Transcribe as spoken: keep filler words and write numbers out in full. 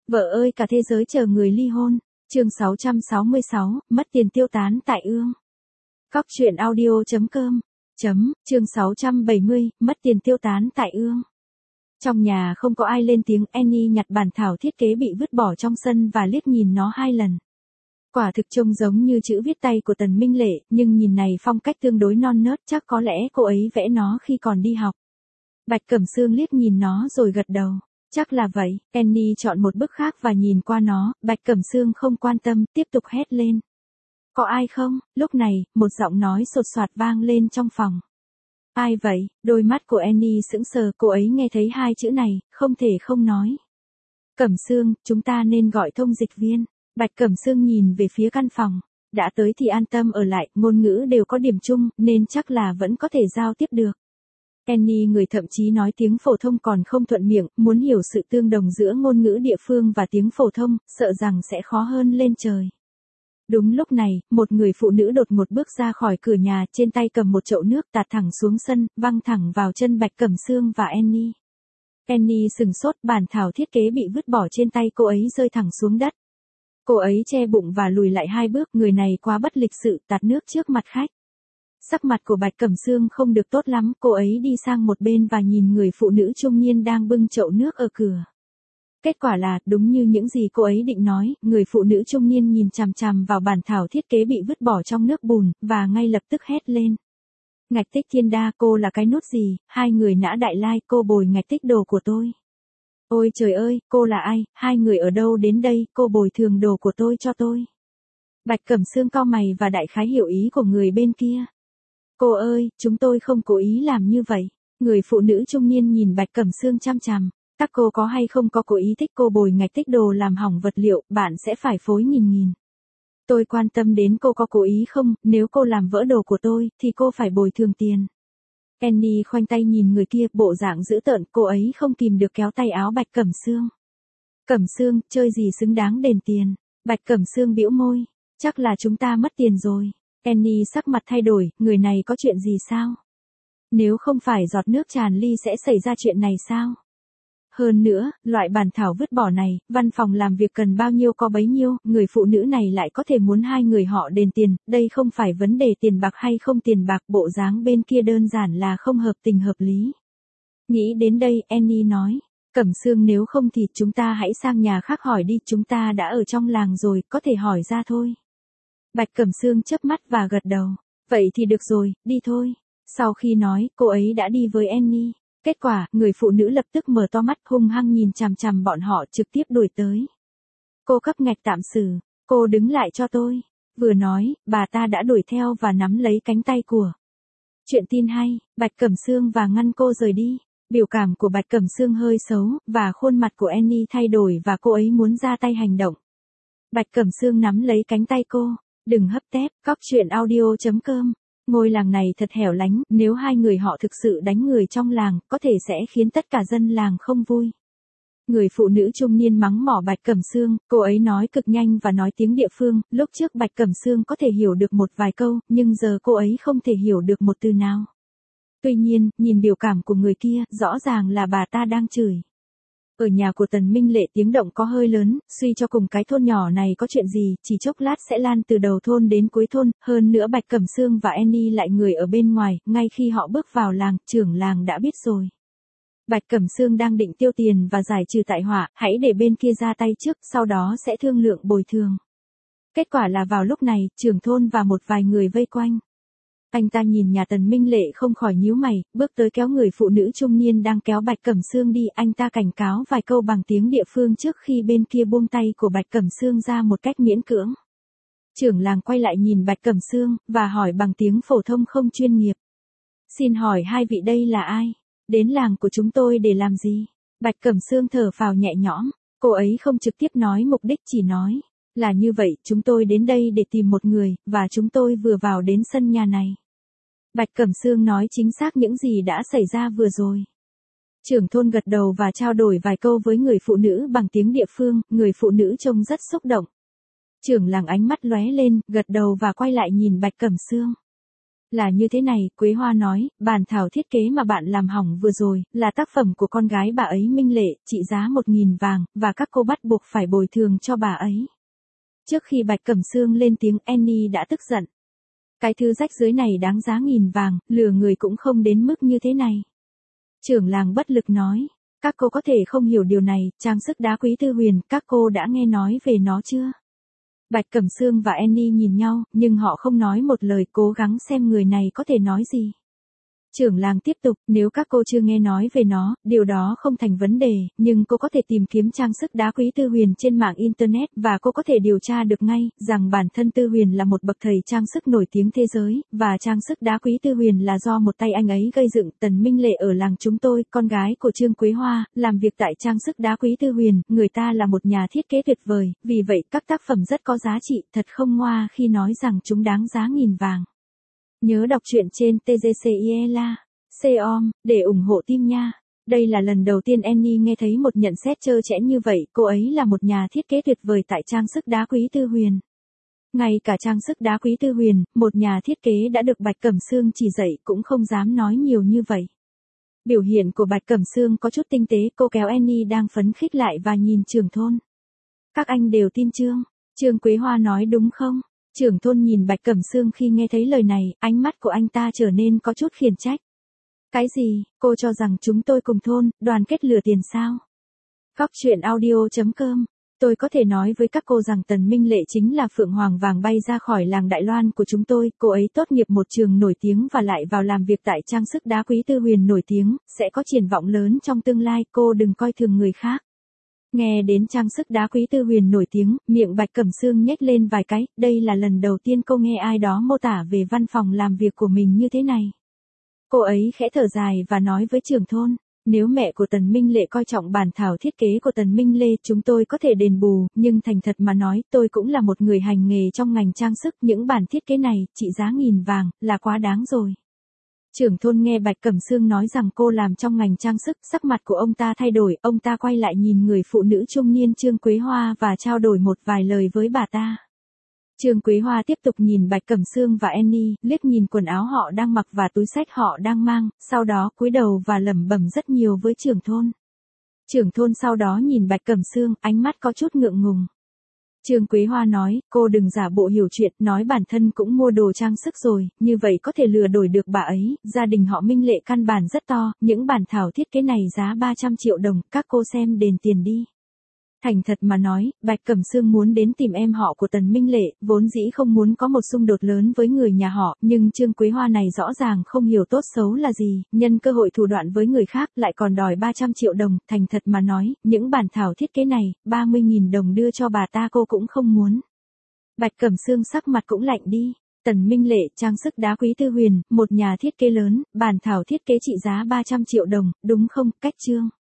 Vợ ơi cả thế giới chờ người ly hôn. Chương sáu trăm sáu mươi sáu, mất tiền tiêu tán tại ương. Cóc truyện audio chấm com. Chấm, chương sáu trăm bảy mươi, mất tiền tiêu tán tại ương. Trong nhà không có ai lên tiếng, Annie nhặt bản thảo thiết kế bị vứt bỏ trong sân và liếc nhìn nó hai lần. Quả thực trông giống như chữ viết tay của Tần Minh Lệ, nhưng nhìn này phong cách tương đối non nớt, chắc có lẽ cô ấy vẽ nó khi còn đi học. Bạch Cẩm Sương liếc nhìn nó rồi gật đầu. Chắc là vậy, Annie chọn một bức khác và nhìn qua nó, Bạch Cẩm Sương không quan tâm, tiếp tục hét lên. Có ai không? Lúc này, một giọng nói sột soạt vang lên trong phòng. Ai vậy? Đôi mắt của Annie sững sờ, cô ấy nghe thấy hai chữ này, không thể không nói. Cẩm Sương, chúng ta nên gọi thông dịch viên. Bạch Cẩm Sương nhìn về phía căn phòng. Đã tới thì an tâm ở lại, ngôn ngữ đều có điểm chung, nên chắc là vẫn có thể giao tiếp được. Annie người thậm chí nói tiếng phổ thông còn không thuận miệng, muốn hiểu sự tương đồng giữa ngôn ngữ địa phương và tiếng phổ thông, sợ rằng sẽ khó hơn lên trời. Đúng lúc này, một người phụ nữ đột ngột bước ra khỏi cửa nhà, trên tay cầm một chậu nước tạt thẳng xuống sân, văng thẳng vào chân Bạch Cẩm Sương và Annie. Annie sừng sốt, bản thảo thiết kế bị vứt bỏ trên tay cô ấy rơi thẳng xuống đất. Cô ấy che bụng và lùi lại hai bước, người này quá bất lịch sự, tạt nước trước mặt khách. Sắc mặt của Bạch Cẩm Sương không được tốt lắm, cô ấy đi sang một bên và nhìn người phụ nữ trung niên đang bưng chậu nước ở cửa. Kết quả là, đúng như những gì cô ấy định nói, người phụ nữ trung niên nhìn chằm chằm vào bản thảo thiết kế bị vứt bỏ trong nước bùn, và ngay lập tức hét lên. Ngạch Tích Thiên Đa, cô là cái nút gì, hai người nã đại lai, cô bồi ngạch tích đồ của tôi. Ôi trời ơi, cô là ai, hai người ở đâu đến đây, cô bồi thường đồ của tôi cho tôi. Bạch Cẩm Sương cau mày và đại khái hiểu ý của người bên kia. Cô ơi, chúng tôi không cố ý làm như vậy. Người phụ nữ trung niên nhìn Bạch Cẩm Sương chăm chằm. Các cô có hay không có cố ý thích cô bồi ngạch tích đồ làm hỏng vật liệu, bạn sẽ phải phối nghìn nghìn. Tôi quan tâm đến cô có cố ý không, nếu cô làm vỡ đồ của tôi, thì cô phải bồi thường tiền. Annie khoanh tay nhìn người kia, bộ dạng dữ tợn, cô ấy không kìm được kéo tay áo Bạch Cẩm Sương. Cẩm Sương, chơi gì xứng đáng đền tiền. Bạch Cẩm Sương bĩu môi. Chắc là chúng ta mất tiền rồi. Annie sắc mặt thay đổi, người này có chuyện gì sao? Nếu không phải giọt nước tràn ly sẽ xảy ra chuyện này sao? Hơn nữa, loại bản thảo vứt bỏ này, văn phòng làm việc cần bao nhiêu có bấy nhiêu, người phụ nữ này lại có thể muốn hai người họ đền tiền, đây không phải vấn đề tiền bạc hay không tiền bạc, bộ dáng bên kia đơn giản là không hợp tình hợp lý. Nghĩ đến đây, Annie nói, Cẩm Sương nếu không thì chúng ta hãy sang nhà khác hỏi đi, chúng ta đã ở trong làng rồi, có thể hỏi ra thôi. Bạch Cẩm Sương chớp mắt và gật đầu, vậy thì được rồi, đi thôi. Sau khi nói, cô ấy đã đi với Annie. Kết quả, người phụ nữ lập tức mở to mắt hung hăng nhìn chằm chằm bọn họ trực tiếp đuổi tới. Cô cấp ngạch tạm xử, cô đứng lại cho tôi. Vừa nói, bà ta đã đuổi theo và nắm lấy cánh tay của. Chuyện tin hay, Bạch Cẩm Sương và ngăn cô rời đi. Biểu cảm của Bạch Cẩm Sương hơi xấu, và khuôn mặt của Annie thay đổi và cô ấy muốn ra tay hành động. Bạch Cẩm Sương nắm lấy cánh tay cô. Đừng hấp tép, cóc truyện audio chấm com. Ngôi làng này thật hẻo lánh, nếu hai người họ thực sự đánh người trong làng, có thể sẽ khiến tất cả dân làng không vui. Người phụ nữ trung niên mắng mỏ Bạch Cẩm Sương, cô ấy nói cực nhanh và nói tiếng địa phương, lúc trước Bạch Cẩm Sương có thể hiểu được một vài câu, nhưng giờ cô ấy không thể hiểu được một từ nào. Tuy nhiên, nhìn biểu cảm của người kia, rõ ràng là bà ta đang chửi. Ở nhà của Tần Minh Lệ tiếng động có hơi lớn, suy cho cùng cái thôn nhỏ này có chuyện gì, chỉ chốc lát sẽ lan từ đầu thôn đến cuối thôn, hơn nữa Bạch Cẩm Sương và Annie lại người ở bên ngoài, ngay khi họ bước vào làng, trưởng làng đã biết rồi. Bạch Cẩm Sương đang định tiêu tiền và giải trừ tai họa, hãy để bên kia ra tay trước, sau đó sẽ thương lượng bồi thường. Kết quả là vào lúc này, trưởng thôn và một vài người vây quanh. Anh ta nhìn nhà Tần Minh Lệ không khỏi nhíu mày, bước tới kéo người phụ nữ trung niên đang kéo Bạch Cẩm Sương đi, anh ta cảnh cáo vài câu bằng tiếng địa phương trước khi bên kia buông tay của Bạch Cẩm Sương ra một cách miễn cưỡng. Trưởng làng quay lại nhìn Bạch Cẩm Sương, và hỏi bằng tiếng phổ thông không chuyên nghiệp. Xin hỏi hai vị đây là ai? Đến làng của chúng tôi để làm gì? Bạch Cẩm Sương thở phào nhẹ nhõm, cô ấy không trực tiếp nói mục đích chỉ nói. Là như vậy, chúng tôi đến đây để tìm một người, và chúng tôi vừa vào đến sân nhà này. Bạch Cẩm Sương nói chính xác những gì đã xảy ra vừa rồi. Trưởng thôn gật đầu và trao đổi vài câu với người phụ nữ bằng tiếng địa phương, người phụ nữ trông rất xúc động. Trưởng làng ánh mắt lóe lên, gật đầu và quay lại nhìn Bạch Cẩm Sương. Là như thế này, Quế Hoa nói, bản thảo thiết kế mà bạn làm hỏng vừa rồi, là tác phẩm của con gái bà ấy Minh Lệ, trị giá một nghìn vàng, và các cô bắt buộc phải bồi thường cho bà ấy. Trước khi Bạch Cẩm Sương lên tiếng, Annie đã tức giận. Cái thứ rách rưới này đáng giá nghìn vàng, lừa người cũng không đến mức như thế này. Trưởng làng bất lực nói, các cô có thể không hiểu điều này, trang sức đá quý tư huyền, các cô đã nghe nói về nó chưa? Bạch Cẩm Sương và Annie nhìn nhau, nhưng họ không nói một lời, cố gắng xem người này có thể nói gì. Trưởng làng tiếp tục, nếu các cô chưa nghe nói về nó, điều đó không thành vấn đề, nhưng cô có thể tìm kiếm trang sức đá quý Tư Huyền trên mạng Internet và cô có thể điều tra được ngay, rằng bản thân Tư Huyền là một bậc thầy trang sức nổi tiếng thế giới, và trang sức đá quý Tư Huyền là do một tay anh ấy gây dựng. Tần Minh Lệ ở làng chúng tôi, con gái của Trương Quế Hoa, làm việc tại trang sức đá quý Tư Huyền, người ta là một nhà thiết kế tuyệt vời, vì vậy các tác phẩm rất có giá trị, thật không ngoa khi nói rằng chúng đáng giá nghìn vàng. Nhớ đọc truyện trên tê giê xê i e L A C O M để ủng hộ team nha. Đây là lần đầu tiên Annie nghe thấy một nhận xét trơ trẽn như vậy, cô ấy là một nhà thiết kế tuyệt vời tại trang sức đá quý Tư Huyền. Ngay cả trang sức đá quý Tư Huyền, một nhà thiết kế đã được Bạch Cẩm Sương chỉ dạy cũng không dám nói nhiều như vậy. Biểu hiện của Bạch Cẩm Sương có chút tinh tế, cô kéo Annie đang phấn khích lại và nhìn trưởng thôn. Các anh đều tin Trương, Trương Quế Hoa nói đúng không? Trưởng thôn nhìn Bạch Cẩm Sương khi nghe thấy lời này, ánh mắt của anh ta trở nên có chút khiển trách. Cái gì, cô cho rằng chúng tôi cùng thôn, đoàn kết lừa tiền sao? Góc truyện audio chấm com. Tôi có thể nói với các cô rằng Tần Minh Lệ chính là phượng hoàng vàng bay ra khỏi làng Đại Loan của chúng tôi, cô ấy tốt nghiệp một trường nổi tiếng và lại vào làm việc tại trang sức đá quý Tư Huyền nổi tiếng, sẽ có triển vọng lớn trong tương lai, cô đừng coi thường người khác. Nghe đến trang sức đá quý Tư Huyền nổi tiếng, miệng Bạch Cẩm Sương nhếch lên vài cái, đây là lần đầu tiên cô nghe ai đó mô tả về văn phòng làm việc của mình như thế này. Cô ấy khẽ thở dài và nói với trưởng thôn, nếu mẹ của Tần Minh Lệ coi trọng bản thảo thiết kế của Tần Minh Lê, chúng tôi có thể đền bù, nhưng thành thật mà nói, tôi cũng là một người hành nghề trong ngành trang sức, những bản thiết kế này, trị giá nghìn vàng, là quá đáng rồi. Trưởng thôn nghe Bạch Cẩm Sương nói rằng cô làm trong ngành trang sức, sắc mặt của ông ta thay đổi, ông ta quay lại nhìn người phụ nữ trung niên Trương Quế Hoa và trao đổi một vài lời với bà ta. Trương Quế Hoa tiếp tục nhìn Bạch Cẩm Sương và Annie, liếc nhìn quần áo họ đang mặc và túi xách họ đang mang, sau đó cúi đầu và lẩm bẩm rất nhiều với trưởng thôn. Trưởng thôn sau đó nhìn Bạch Cẩm Sương, ánh mắt có chút ngượng ngùng. Trương Quế Hoa nói, cô đừng giả bộ hiểu chuyện, nói bản thân cũng mua đồ trang sức rồi, như vậy có thể lừa đổi được bà ấy, gia đình họ Minh Lệ căn bản rất to, những bản thảo thiết kế này giá ba trăm triệu đồng, các cô xem đền tiền đi. Thành thật mà nói, Bạch Cẩm Sương muốn đến tìm em họ của Tần Minh Lệ, vốn dĩ không muốn có một xung đột lớn với người nhà họ, nhưng Trương Quế Hoa này rõ ràng không hiểu tốt xấu là gì, nhân cơ hội thủ đoạn với người khác lại còn đòi ba trăm triệu đồng, thành thật mà nói, những bản thảo thiết kế này, ba mươi nghìn đồng đưa cho bà ta cô cũng không muốn. Bạch Cẩm Sương sắc mặt cũng lạnh đi. Tần Minh Lệ, trang sức đá quý Tư Huyền, một nhà thiết kế lớn, bản thảo thiết kế trị giá ba trăm triệu đồng, đúng không, cách Trương?